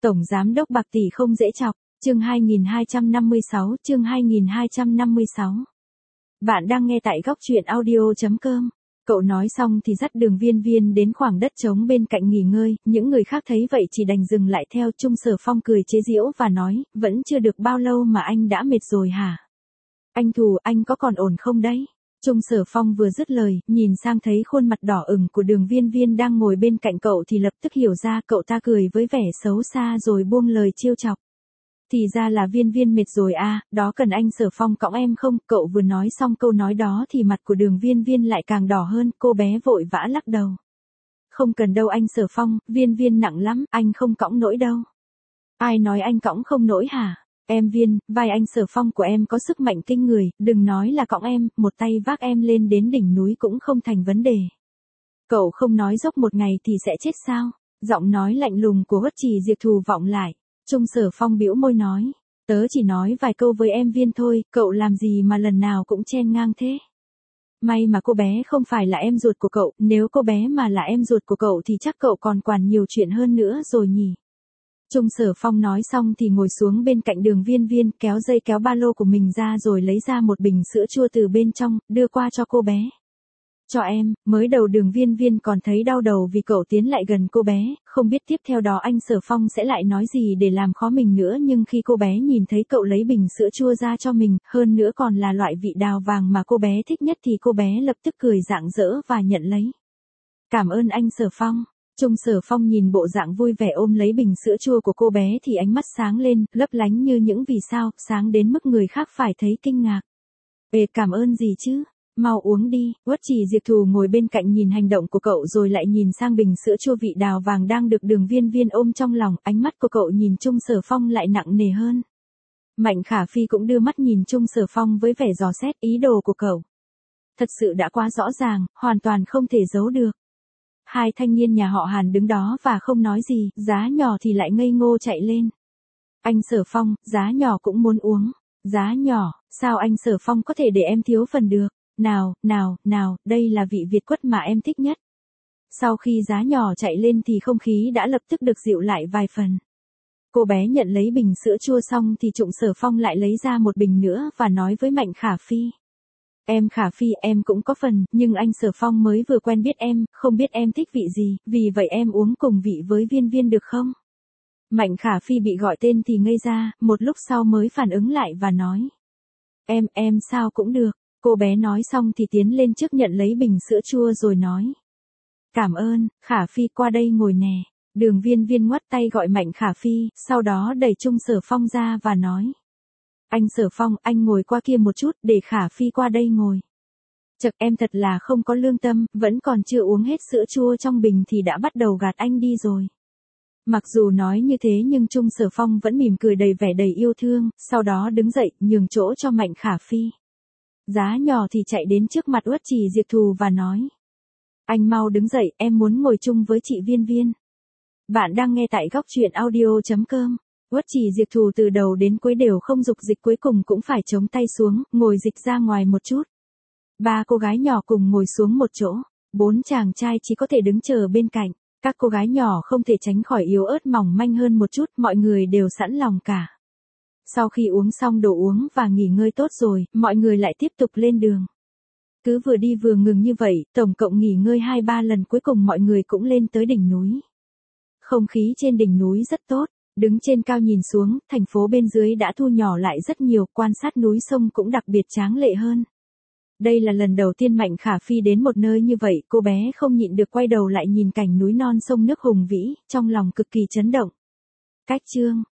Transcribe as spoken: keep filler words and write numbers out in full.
Tổng giám đốc bạc tỷ không dễ chọc, chương hai nghìn hai trăm năm mươi sáu, chương hai nghìn hai trăm năm mươi sáu. Bạn đang nghe tại góc truyện audio chấm com. Cậu nói xong thì dắt Đường Viên Viên đến khoảng đất trống bên cạnh nghỉ ngơi, những người khác thấy vậy chỉ đành dừng lại theo. Trung Sở Phong cười chế giễu và nói, vẫn chưa được bao lâu mà anh đã mệt rồi hả? Anh Thù, anh có còn ổn không đấy? Trung Sở Phong vừa dứt lời, nhìn sang thấy khuôn mặt đỏ ửng của Đường Viên Viên đang ngồi bên cạnh cậu thì lập tức hiểu ra. Cậu ta cười với vẻ xấu xa rồi buông lời trêu chọc. Thì ra là Viên Viên mệt rồi à, đó cần anh Sở Phong cõng em không? Cậu vừa nói xong câu nói đó thì mặt của Đường Viên Viên lại càng đỏ hơn, cô bé vội vã lắc đầu. Không cần đâu anh Sở Phong, Viên Viên nặng lắm, anh không cõng nổi đâu. Ai nói anh cõng không nổi hả? Em Viên, vai anh Sở Phong của em có sức mạnh kinh người, đừng nói là cõng em, một tay vác em lên đến đỉnh núi cũng không thành vấn đề. Cậu không nói dốc một ngày thì sẽ chết sao? Giọng nói lạnh lùng của Uất Trì Diệp Thù vọng lại. Trung Sở Phong bĩu môi nói, tớ chỉ nói vài câu với em Viên thôi, cậu làm gì mà lần nào cũng chen ngang thế. May mà cô bé không phải là em ruột của cậu, nếu cô bé mà là em ruột của cậu thì chắc cậu còn quản nhiều chuyện hơn nữa rồi nhỉ. Trung Sở Phong nói xong thì ngồi xuống bên cạnh Đường Viên Viên, kéo dây kéo ba lô của mình ra rồi lấy ra một bình sữa chua từ bên trong, đưa qua cho cô bé. Cho em. Mới đầu Đường Viên Viên còn thấy đau đầu vì cậu tiến lại gần cô bé, không biết tiếp theo đó anh Sở Phong sẽ lại nói gì để làm khó mình nữa, nhưng khi cô bé nhìn thấy cậu lấy bình sữa chua ra cho mình, hơn nữa còn là loại vị đào vàng mà cô bé thích nhất thì cô bé lập tức cười rạng rỡ và nhận lấy. Cảm ơn anh Sở Phong. Trung Sở Phong nhìn bộ dạng vui vẻ ôm lấy bình sữa chua của cô bé thì ánh mắt sáng lên, lấp lánh như những vì sao, sáng đến mức người khác phải thấy kinh ngạc. Ê, cảm ơn gì chứ? Mau uống đi. Uất Trì Diệp Thù ngồi bên cạnh nhìn hành động của cậu rồi lại nhìn sang bình sữa chua vị đào vàng đang được Đường Viên Viên ôm trong lòng, ánh mắt của cậu nhìn Trung Sở Phong lại nặng nề hơn. Mạnh Khả Phi cũng đưa mắt nhìn Trung Sở Phong với vẻ dò xét ý đồ của cậu. Thật sự đã quá rõ ràng, hoàn toàn không thể giấu được. Hai thanh niên nhà họ Hàn đứng đó và không nói gì, Giá Nhỏ thì lại ngây ngô chạy lên. Anh Sở Phong, Giá Nhỏ cũng muốn uống. Giá Nhỏ, sao anh Sở Phong có thể để em thiếu phần được? Nào, nào, nào, đây là vị Việt quất mà em thích nhất. Sau khi Giá Nhỏ chạy lên thì không khí đã lập tức được dịu lại vài phần. Cô bé nhận lấy bình sữa chua xong thì Trung Sở Phong lại lấy ra một bình nữa và nói với Mạnh Khả Phi. Em Khả Phi, em cũng có phần, nhưng anh Sở Phong mới vừa quen biết em, không biết em thích vị gì, vì vậy em uống cùng vị với Viên Viên được không? Mạnh Khả Phi bị gọi tên thì ngây ra, một lúc sau mới phản ứng lại và nói. Em, em sao cũng được. Cô bé nói xong thì tiến lên trước nhận lấy bình sữa chua rồi nói. Cảm ơn, Khả Phi qua đây ngồi nè. Đường Viên Viên ngoắt tay gọi Mạnh Khả Phi, sau đó đẩy Trung Sở Phong ra và nói. Anh Sở Phong, anh ngồi qua kia một chút để Khả Phi qua đây ngồi. Chật, em thật là không có lương tâm, vẫn còn chưa uống hết sữa chua trong bình thì đã bắt đầu gạt anh đi rồi. Mặc dù nói như thế nhưng Trung Sở Phong vẫn mỉm cười đầy vẻ đầy yêu thương, sau đó đứng dậy, nhường chỗ cho Mạnh Khả Phi. Giá Nhỏ thì chạy đến trước mặt Uất Trì Diệp Thù và nói. Anh mau đứng dậy, em muốn ngồi chung với chị Viên Viên. Bạn đang nghe tại góc truyện audio chấm com. Uất Trì Diệp Thù từ đầu đến cuối đều không dục dịch, cuối cùng cũng phải chống tay xuống, ngồi dịch ra ngoài một chút. Ba cô gái nhỏ cùng ngồi xuống một chỗ, bốn chàng trai chỉ có thể đứng chờ bên cạnh. Các cô gái nhỏ không thể tránh khỏi yếu ớt mỏng manh hơn một chút, mọi người đều sẵn lòng cả. Sau khi uống xong đồ uống và nghỉ ngơi tốt rồi, mọi người lại tiếp tục lên đường. Cứ vừa đi vừa ngừng như vậy, tổng cộng nghỉ ngơi hai ba lần, cuối cùng mọi người cũng lên tới đỉnh núi. Không khí trên đỉnh núi rất tốt, đứng trên cao nhìn xuống, thành phố bên dưới đã thu nhỏ lại rất nhiều, quan sát núi sông cũng đặc biệt tráng lệ hơn. Đây là lần đầu tiên Mạnh Khả Phi đến một nơi như vậy, cô bé không nhịn được quay đầu lại nhìn cảnh núi non sông nước hùng vĩ, trong lòng cực kỳ chấn động. Cách chương